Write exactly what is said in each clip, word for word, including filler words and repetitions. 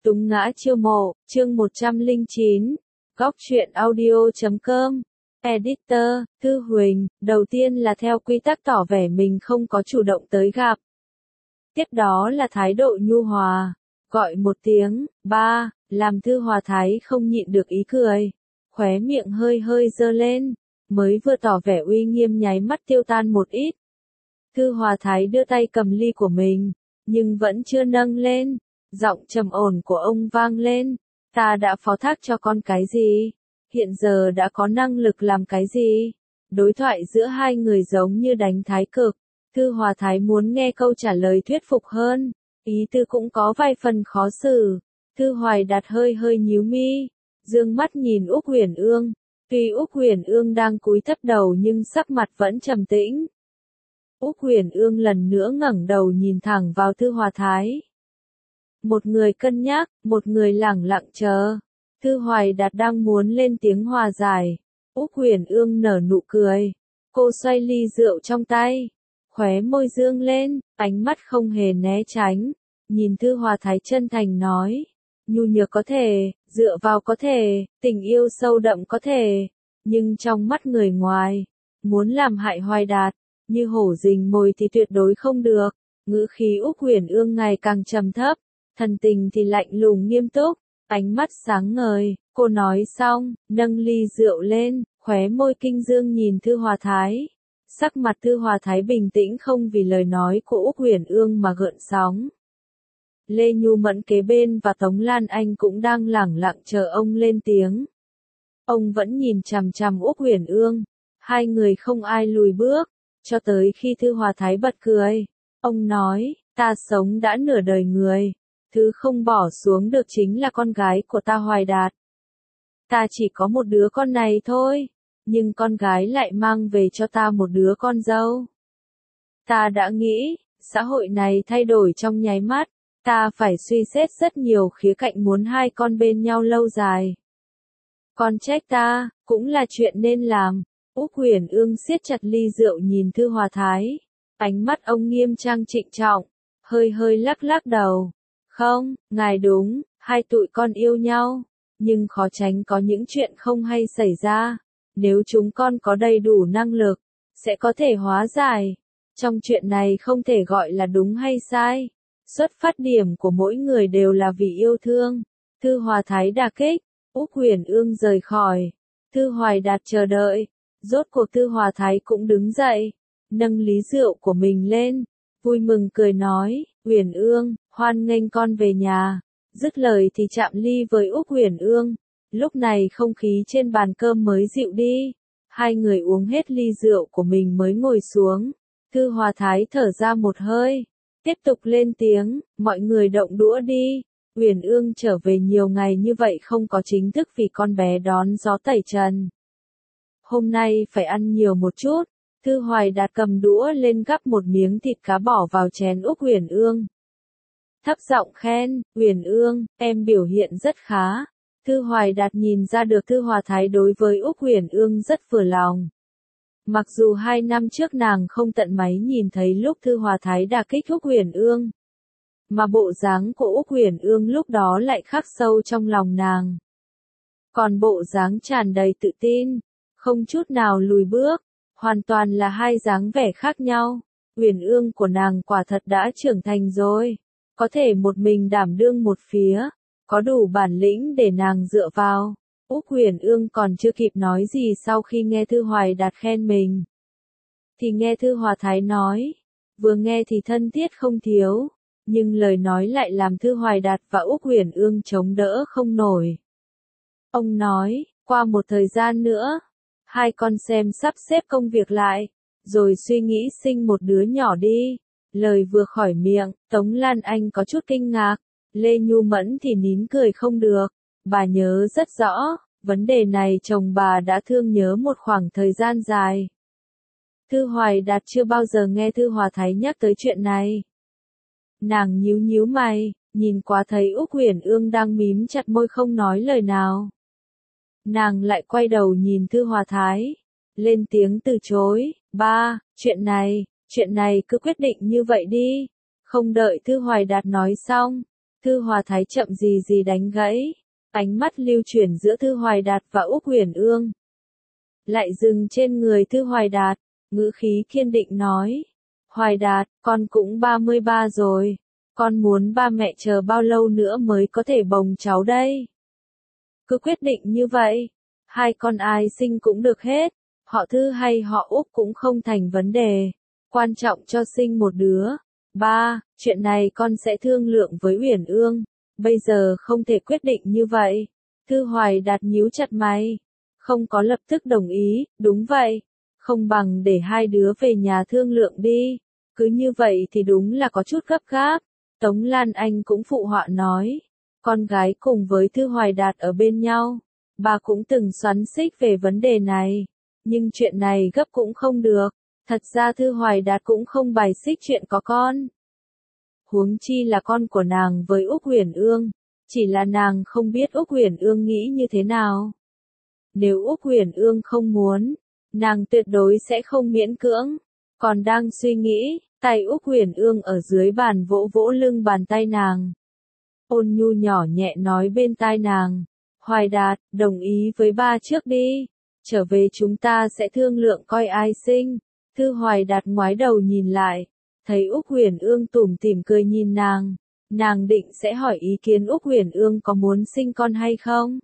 Túng ngã chiêu mộ, chương một trăm lẻ chín, góc truyện audio chấm com, Editor, Thư Huỳnh, đầu tiên là theo quy tắc tỏ vẻ mình không có chủ động tới gặp. Tiếp đó là thái độ nhu hòa, gọi một tiếng, ba, làm Thư Hòa Thái không nhịn được ý cười, khóe miệng hơi hơi dơ lên, mới vừa tỏ vẻ uy nghiêm nháy mắt tiêu tan một ít. Thư Hòa Thái đưa tay cầm ly của mình, nhưng vẫn chưa nâng lên. Giọng trầm ổn của ông vang lên, ta đã phó thác cho con cái gì? Hiện giờ đã có năng lực làm cái gì? Đối thoại giữa hai người giống như đánh thái cực. Thư Hòa Thái muốn nghe câu trả lời thuyết phục hơn, ý tư cũng có vài phần khó xử. Thư Hoài Đạt hơi hơi nhíu mi, dương mắt nhìn Úc Huyền Ương. Tuy Úc Huyền Ương đang cúi thấp đầu nhưng sắc mặt vẫn trầm tĩnh. Úc Huyền Ương lần nữa ngẩng đầu nhìn thẳng vào Thư Hòa Thái. Một người cân nhắc, một người lẳng lặng chờ. Thư Hoài Đạt đang muốn lên tiếng hòa giải. Úc Huyền Ương nở nụ cười. Cô xoay ly rượu trong tay. Khóe môi dương lên, ánh mắt không hề né tránh. Nhìn Thư Hòa Thái chân thành nói. Nhu nhược có thể, dựa vào có thể, tình yêu sâu đậm có thể. Nhưng trong mắt người ngoài, muốn làm hại Hoài Đạt, như hổ rình mồi thì tuyệt đối không được. Ngữ khí Úc Huyền Ương ngày càng trầm thấp. Thần tình thì lạnh lùng nghiêm túc, ánh mắt sáng ngời, cô nói xong, nâng ly rượu lên, khóe môi kinh dương nhìn Thư Hòa Thái. Sắc mặt Thư Hòa Thái bình tĩnh không vì lời nói của Úc Huyền Ương mà gợn sóng. Lê Nhu Mẫn kế bên và Tống Lan Anh cũng đang lẳng lặng chờ ông lên tiếng. Ông vẫn nhìn chằm chằm Úc Huyền Ương, hai người không ai lùi bước, cho tới khi Thư Hòa Thái bật cười. Ông nói, ta sống đã nửa đời người. Thứ không bỏ xuống được chính là con gái của ta Hoài Đạt. Ta chỉ có một đứa con này thôi, nhưng con gái lại mang về cho ta một đứa con dâu. Ta đã nghĩ, xã hội này thay đổi trong nháy mắt, ta phải suy xét rất nhiều khía cạnh muốn hai con bên nhau lâu dài. Con trách ta, cũng là chuyện nên làm. Úc Huyền Ương siết chặt ly rượu nhìn Thư Hòa Thái, ánh mắt ông nghiêm trang trịnh trọng, hơi hơi lắc lắc đầu. Không, ngài đúng, hai tụi con yêu nhau, nhưng khó tránh có những chuyện không hay xảy ra. Nếu chúng con có đầy đủ năng lực, sẽ có thể hóa giải. Trong chuyện này không thể gọi là đúng hay sai. Xuất phát điểm của mỗi người đều là vì yêu thương. Thư Hòa Thái đả kích, Úc Huyền Ương rời khỏi. Thư Hoài Đạt chờ đợi. Rốt cuộc Thư Hòa Thái cũng đứng dậy, nâng ly rượu của mình lên, vui mừng cười nói, Huyền Ương, hoan nghênh con về nhà. Dứt lời thì chạm ly với Úc Huyền Ương. Lúc này không khí trên bàn cơm mới dịu đi. Hai người uống hết ly rượu của mình mới ngồi xuống. Thư Hòa Thái thở ra một hơi, tiếp tục lên tiếng, mọi người động đũa đi. Huyền Ương trở về nhiều ngày như vậy không có chính thức vì con bé đón gió tẩy trần. Hôm nay phải ăn nhiều một chút. Thư Hoài Đạt cầm đũa lên gắp một miếng thịt cá bỏ vào chén Úc Huyền Ương. Thấp giọng khen, Huyền Ương, em biểu hiện rất khá. Thư Hoài Đạt nhìn ra được Thư Hòa Thái đối với Úc Huyền Ương rất vừa lòng. Mặc dù hai năm trước nàng không tận máy nhìn thấy lúc Thư Hòa Thái đả kích Úc Huyền Ương, mà bộ dáng của Úc Huyền Ương lúc đó lại khắc sâu trong lòng nàng. Còn bộ dáng tràn đầy tự tin, không chút nào lùi bước, hoàn toàn là hai dáng vẻ khác nhau. Huyền Ương của nàng quả thật đã trưởng thành rồi, có thể một mình đảm đương một phía, có đủ bản lĩnh để nàng dựa vào. Úc Huyền Ương còn chưa kịp nói gì sau khi nghe Thư Hoài Đạt khen mình, thì nghe Thư Hòa Thái nói, vừa nghe thì thân thiết không thiếu, nhưng lời nói lại làm Thư Hoài Đạt và Úc Huyền Ương chống đỡ không nổi. Ông nói, qua một thời gian nữa, hai con xem sắp xếp công việc lại, rồi suy nghĩ sinh một đứa nhỏ đi. Lời vừa khỏi miệng, Tống Lan Anh có chút kinh ngạc, Lê Nhu Mẫn thì nín cười không được. Bà nhớ rất rõ, vấn đề này chồng bà đã thương nhớ một khoảng thời gian dài. Thư Hoài Đạt chưa bao giờ nghe Thư Hòa Thái nhắc tới chuyện này. Nàng nhíu nhíu mày, nhìn qua thấy Úc Huyền Ương đang mím chặt môi không nói lời nào. Nàng lại quay đầu nhìn Thư Hòa Thái, lên tiếng từ chối, ba, chuyện này, chuyện này cứ quyết định như vậy đi. Không đợi Thư Hoài Đạt nói xong, Thư Hòa Thái chậm gì gì đánh gãy. Ánh mắt lưu chuyển giữa Thư Hoài Đạt và Úc Huyền Ương. Lại dừng trên người Thư Hoài Đạt, ngữ khí kiên định nói. Hoài Đạt, con cũng ba mươi ba rồi. Con muốn ba mẹ chờ bao lâu nữa mới có thể bồng cháu đây? Cứ quyết định như vậy. Hai con ai sinh cũng được hết. Họ Thư hay họ Úc cũng không thành vấn đề. Quan trọng cho sinh một đứa. Ba, chuyện này con sẽ thương lượng với Uyển Ương. Bây giờ không thể quyết định như vậy. Thư Hoài Đạt nhíu chặt mày. Không có lập tức đồng ý, đúng vậy. Không bằng để hai đứa về nhà thương lượng đi. Cứ như vậy thì đúng là có chút gấp gáp. Tống Lan Anh cũng phụ họa nói. Con gái cùng với Thư Hoài Đạt ở bên nhau. Bà cũng từng xoắn xích về vấn đề này. Nhưng chuyện này gấp cũng không được. Thật ra Thư Hoài Đạt cũng không bài xích chuyện có con. Huống chi là con của nàng với Úc Huyền Ương. Chỉ là nàng không biết Úc Huyền Ương nghĩ như thế nào. Nếu Úc Huyền Ương không muốn, nàng tuyệt đối sẽ không miễn cưỡng. Còn đang suy nghĩ, tay Úc Huyền Ương ở dưới bàn vỗ vỗ lưng bàn tay nàng. Ôn nhu nhỏ nhẹ nói bên tai nàng. Hoài Đạt, đồng ý với ba trước đi. Trở về chúng ta sẽ thương lượng coi ai sinh. Thư Hoài Đạt ngoái đầu nhìn lại. Thấy Úc Huyền Ương tủm tỉm cười nhìn nàng. Nàng định sẽ hỏi ý kiến Úc Huyền Ương có muốn sinh con hay không.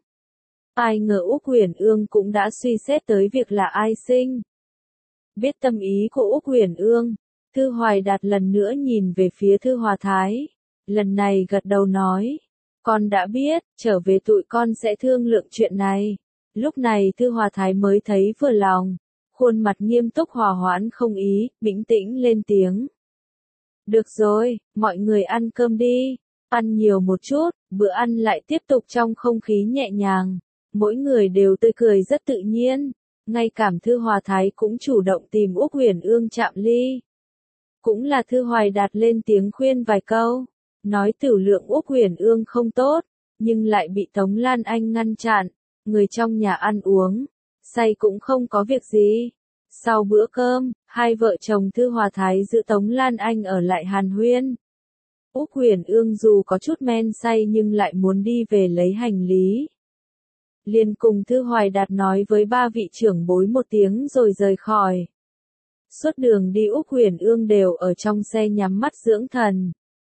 Ai ngờ Úc Huyền Ương cũng đã suy xét tới việc là ai sinh. Biết tâm ý của Úc Huyền Ương, Thư Hoài Đạt lần nữa nhìn về phía Thư Hòa Thái. Lần này gật đầu nói. Con đã biết, trở về tụi con sẽ thương lượng chuyện này. Lúc này Thư Hòa Thái mới thấy vừa lòng. Khuôn mặt nghiêm túc hòa hoãn không ý, bình tĩnh lên tiếng. Được rồi, mọi người ăn cơm đi. Ăn nhiều một chút, bữa ăn lại tiếp tục trong không khí nhẹ nhàng. Mỗi người đều tươi cười rất tự nhiên. Ngay cảm Thư Hòa Thái cũng chủ động tìm Úc Huyền Ương chạm ly. Cũng là Thư Hoài Đạt lên tiếng khuyên vài câu. Nói tiểu lượng Úc Huyền Ương không tốt, nhưng lại bị Tống Lan Anh ngăn chặn. Người trong nhà ăn uống, say cũng không có việc gì. Sau bữa cơm, hai vợ chồng Thư Hòa Thái giữ Tống Lan Anh ở lại hàn huyên. Úc Huyền Ương dù có chút men say nhưng lại muốn đi về lấy hành lý. Liền cùng Thư Hoài Đạt nói với ba vị trưởng bối một tiếng rồi rời khỏi. Suốt đường đi Úc Huyền Ương đều ở trong xe nhắm mắt dưỡng thần.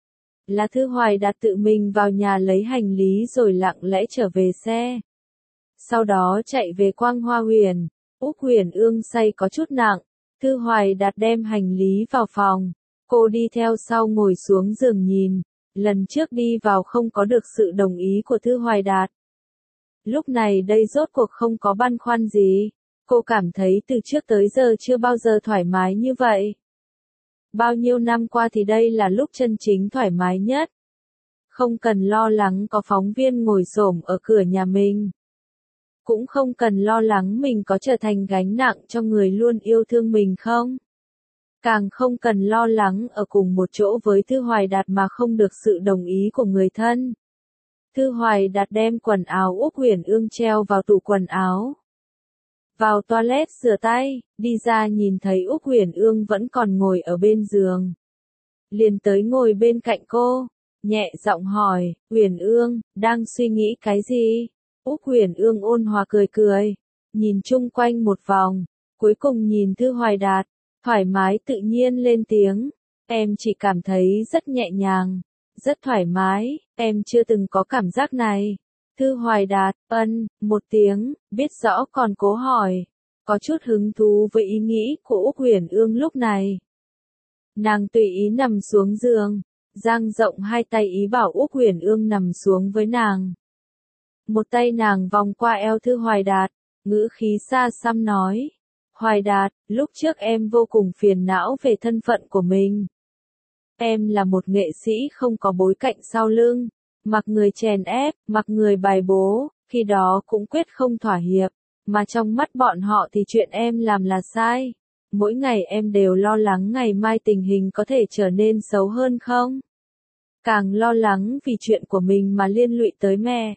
Là Thư Hoài Đạt tự mình vào nhà lấy hành lý rồi lặng lẽ trở về xe. Sau đó chạy về Quang Hoa Huyền. Úc Huyền Ương say có chút nặng. Thư Hoài Đạt đem hành lý vào phòng. Cô đi theo sau ngồi xuống giường nhìn. Lần trước đi vào không có được sự đồng ý của Thư Hoài Đạt. Lúc này đây rốt cuộc không có băn khoăn gì. Cô cảm thấy từ trước tới giờ chưa bao giờ thoải mái như vậy. Bao nhiêu năm qua thì đây là lúc chân chính thoải mái nhất. Không cần lo lắng có phóng viên ngồi xổm ở cửa nhà mình. Cũng không cần lo lắng mình có trở thành gánh nặng cho người luôn yêu thương mình không. Càng không cần lo lắng ở cùng một chỗ với Thư Hoài Đạt mà không được sự đồng ý của người thân. Thư Hoài Đạt đem quần áo Úc Huyền Ương treo vào tủ quần áo. Vào toilet rửa tay, đi ra nhìn thấy Úc Huyền Ương vẫn còn ngồi ở bên giường. Liền tới ngồi bên cạnh cô, nhẹ giọng hỏi, Huyền Ương, đang suy nghĩ cái gì? Úc Huyền Ương ôn hòa cười cười, nhìn chung quanh một vòng, cuối cùng nhìn Thư Hoài Đạt, thoải mái tự nhiên lên tiếng, em chỉ cảm thấy rất nhẹ nhàng, rất thoải mái, em chưa từng có cảm giác này. Thư Hoài Đạt, ân, một tiếng, biết rõ còn cố hỏi, có chút hứng thú với ý nghĩ của Úc Huyền Ương lúc này. Nàng tùy ý nằm xuống giường, dang rộng hai tay ý bảo Úc Huyền Ương nằm xuống với nàng. Một tay nàng vòng qua eo Thư Hoài Đạt, ngữ khí xa xăm nói. Hoài Đạt, lúc trước em vô cùng phiền não về thân phận của mình. Em là một nghệ sĩ không có bối cảnh sau lưng, mặc người chèn ép, mặc người bài bố, khi đó cũng quyết không thỏa hiệp, mà trong mắt bọn họ thì chuyện em làm là sai. Mỗi ngày em đều lo lắng ngày mai tình hình có thể trở nên xấu hơn không? Càng lo lắng vì chuyện của mình mà liên lụy tới mẹ.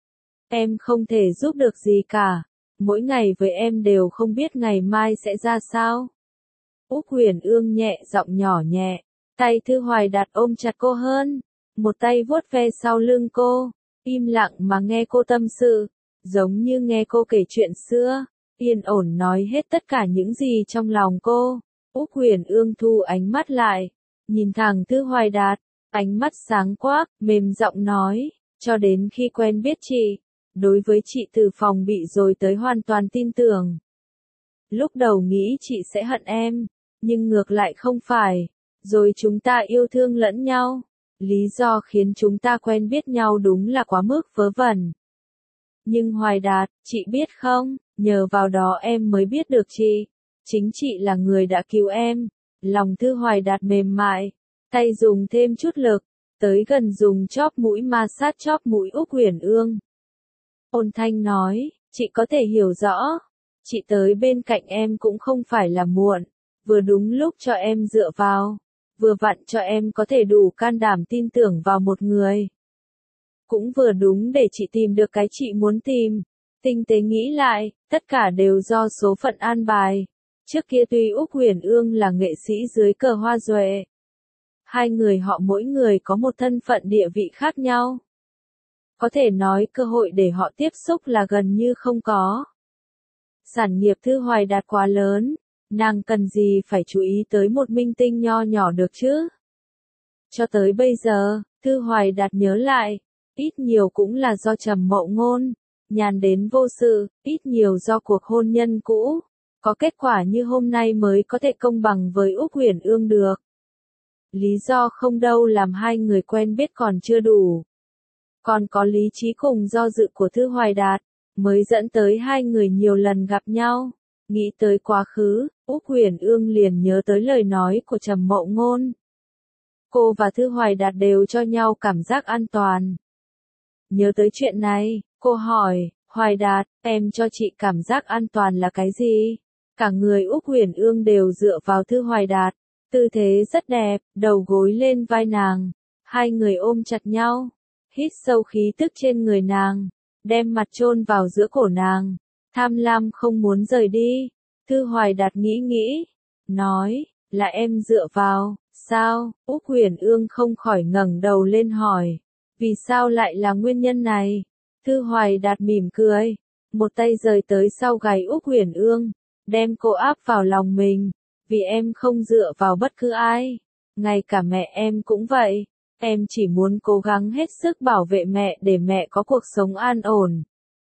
Em không thể giúp được gì cả. Mỗi ngày với em đều không biết ngày mai sẽ ra sao. Úc Huyền Ương nhẹ giọng nhỏ nhẹ. Tay Thư Hoài Đạt ôm chặt cô hơn. một tay vuốt ve sau lưng cô, im lặng mà nghe cô tâm sự, giống như nghe cô kể chuyện xưa, yên ổn nói hết tất cả những gì trong lòng cô. Úc Huyền Ương thu ánh mắt lại, nhìn thẳng Thư Hoài Đạt, ánh mắt sáng quắc, mềm giọng nói, cho đến khi quen biết chị, đối với chị từ phòng bị rồi tới hoàn toàn tin tưởng. Lúc đầu nghĩ chị sẽ hận em, nhưng ngược lại không phải, rồi chúng ta yêu thương lẫn nhau. Lý do khiến chúng ta quen biết nhau đúng là quá mức vớ vẩn. Nhưng Hoài Đạt, chị biết không, nhờ vào đó em mới biết được chị. Chính chị là người đã cứu em. Lòng Thư Hoài Đạt mềm mại, tay dùng thêm chút lực, tới gần dùng chóp mũi ma sát chóp mũi Úc Huyền Ương. Ôn thanh nói, chị có thể hiểu rõ, chị tới bên cạnh em cũng không phải là muộn, vừa đúng lúc cho em dựa vào, vừa vặn cho em có thể đủ can đảm tin tưởng vào một người. Cũng vừa đúng để chị tìm được cái chị muốn tìm. Tinh tế nghĩ lại, tất cả đều do số phận an bài. Trước kia tuy Úc Huyền Ương là nghệ sĩ dưới cờ Hoa Duệ, hai người họ mỗi người có một thân phận địa vị khác nhau. Có thể nói cơ hội để họ tiếp xúc là gần như không có. Sản nghiệp Thư Hoài Đạt quá lớn, nàng cần gì phải chú ý tới một minh tinh nho nhỏ được chứ? Cho tới bây giờ, Thư Hoài Đạt nhớ lại, ít nhiều cũng là do Trầm Mậu Ngôn, nhàn đến vô sự, ít nhiều do cuộc hôn nhân cũ, có kết quả như hôm nay mới có thể công bằng với Úc Huyền Ương được. Lý do không đâu làm hai người quen biết còn chưa đủ. Còn có lý trí cùng do dự của Thư Hoài Đạt, mới dẫn tới hai người nhiều lần gặp nhau. Nghĩ tới quá khứ, Úc Huyền Ương liền nhớ tới lời nói của Trầm Mậu Ngôn. Cô và Thư Hoài Đạt đều cho nhau cảm giác an toàn. Nhớ tới chuyện này, cô hỏi, Hoài Đạt, em cho chị cảm giác an toàn là cái gì? Cả người Úc Huyền Ương đều dựa vào Thư Hoài Đạt, tư thế rất đẹp, đầu gối lên vai nàng, hai người ôm chặt nhau, hít sâu khí tức trên người nàng, đem mặt chôn vào giữa cổ nàng, tham lam không muốn rời đi. Thư Hoài Đạt nghĩ nghĩ, nói, là em dựa vào, sao? Úc Huyền Ương không khỏi ngẩng đầu lên hỏi, vì sao lại là nguyên nhân này? Thư Hoài Đạt mỉm cười, một tay rời tới sau gáy Úc Huyền Ương, đem cô áp vào lòng mình, vì em không dựa vào bất cứ ai, ngay cả mẹ em cũng vậy, em chỉ muốn cố gắng hết sức bảo vệ mẹ để mẹ có cuộc sống an ổn,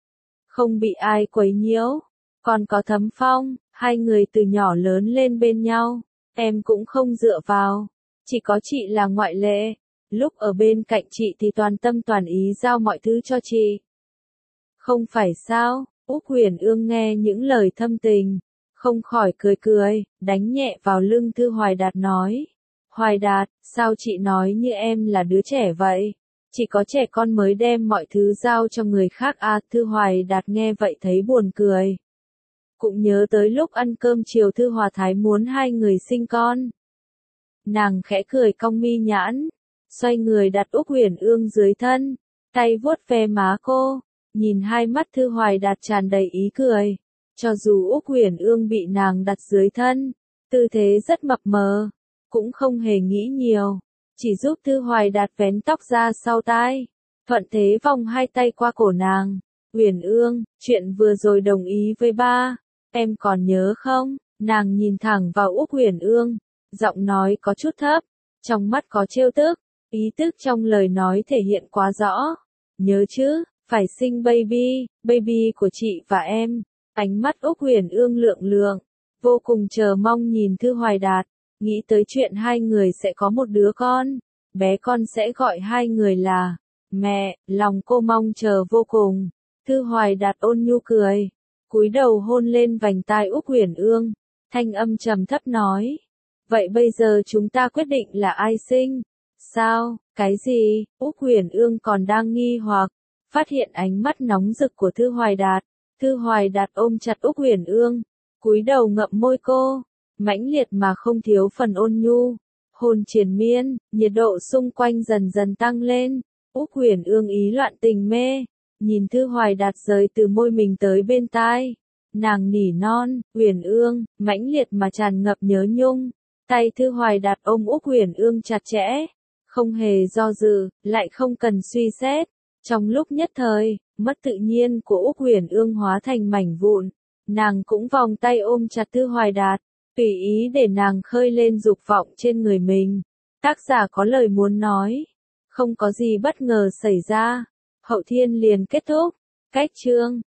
không bị ai quấy nhiễu. Còn có Thấm Phong, hai người từ nhỏ lớn lên bên nhau, em cũng không dựa vào, chỉ có chị là ngoại lệ, lúc ở bên cạnh chị thì toàn tâm toàn ý giao mọi thứ cho chị. Không phải sao? Úc Huyền Ương nghe những lời thâm tình, không khỏi cười cười, đánh nhẹ vào lưng Thư Hoài Đạt nói. Hoài Đạt, sao chị nói như em là đứa trẻ vậy? Chỉ có trẻ con mới đem mọi thứ giao cho người khác à? Thư Hoài Đạt nghe vậy thấy buồn cười. Cũng nhớ tới lúc ăn cơm chiều Thư Hòa Thái muốn hai người sinh con. Nàng khẽ cười cong mi nhãn, xoay người đặt Úc Huyền Ương dưới thân, tay vuốt ve má cô, nhìn hai mắt Thư Hoài Đạt tràn đầy ý cười. Cho dù Úc Huyền Ương bị nàng đặt dưới thân, tư thế rất mập mờ, cũng không hề nghĩ nhiều, chỉ giúp Thư Hoài Đạt vén tóc ra sau tai, thuận thế vòng hai tay qua cổ nàng. Huyền Ương, chuyện vừa rồi đồng ý với ba, em còn nhớ không? Nàng nhìn thẳng vào Úc Huyền Ương, giọng nói có chút thấp, trong mắt có trêu tức, ý tức trong lời nói thể hiện quá rõ. Nhớ chứ, phải sinh baby, baby của chị và em. Ánh mắt Úc Huyền Ương lượng lượng, vô cùng chờ mong nhìn Thư Hoài Đạt, nghĩ tới chuyện hai người sẽ có một đứa con, bé con sẽ gọi hai người là mẹ, lòng cô mong chờ vô cùng. Thư Hoài Đạt ôn nhu cười, cúi đầu hôn lên vành tai Úc Huyền Ương, thanh âm trầm thấp nói, vậy bây giờ chúng ta quyết định là ai sinh? Sao? Cái gì? Úc Huyền Ương còn đang nghi hoặc, phát hiện ánh mắt nóng rực của Thư Hoài Đạt. Thư Hoài Đạt ôm chặt Úc Huyền Ương, cúi đầu ngậm môi cô, mãnh liệt mà không thiếu phần ôn nhu, hôn triền miên, nhiệt độ xung quanh dần dần tăng lên. Úc Huyền Ương ý loạn tình mê, nhìn Thư Hoài Đạt rời từ môi mình tới bên tai, nàng nỉ non, Huyền Ương, mãnh liệt mà tràn ngập nhớ nhung. Tay Thư Hoài Đạt ôm Úc Huyền Ương chặt chẽ, Không hề do dự, lại không cần suy xét. Trong lúc nhất thời, mất tự nhiên của Úc Huyền Ương hóa thành mảnh vụn. Nàng cũng vòng tay ôm chặt Tư Hoài Đạt, tùy ý để nàng khơi lên dục vọng trên người mình. Tác giả có lời muốn nói. Không có gì bất ngờ xảy ra. Hậu thiên liền kết thúc. Cách chương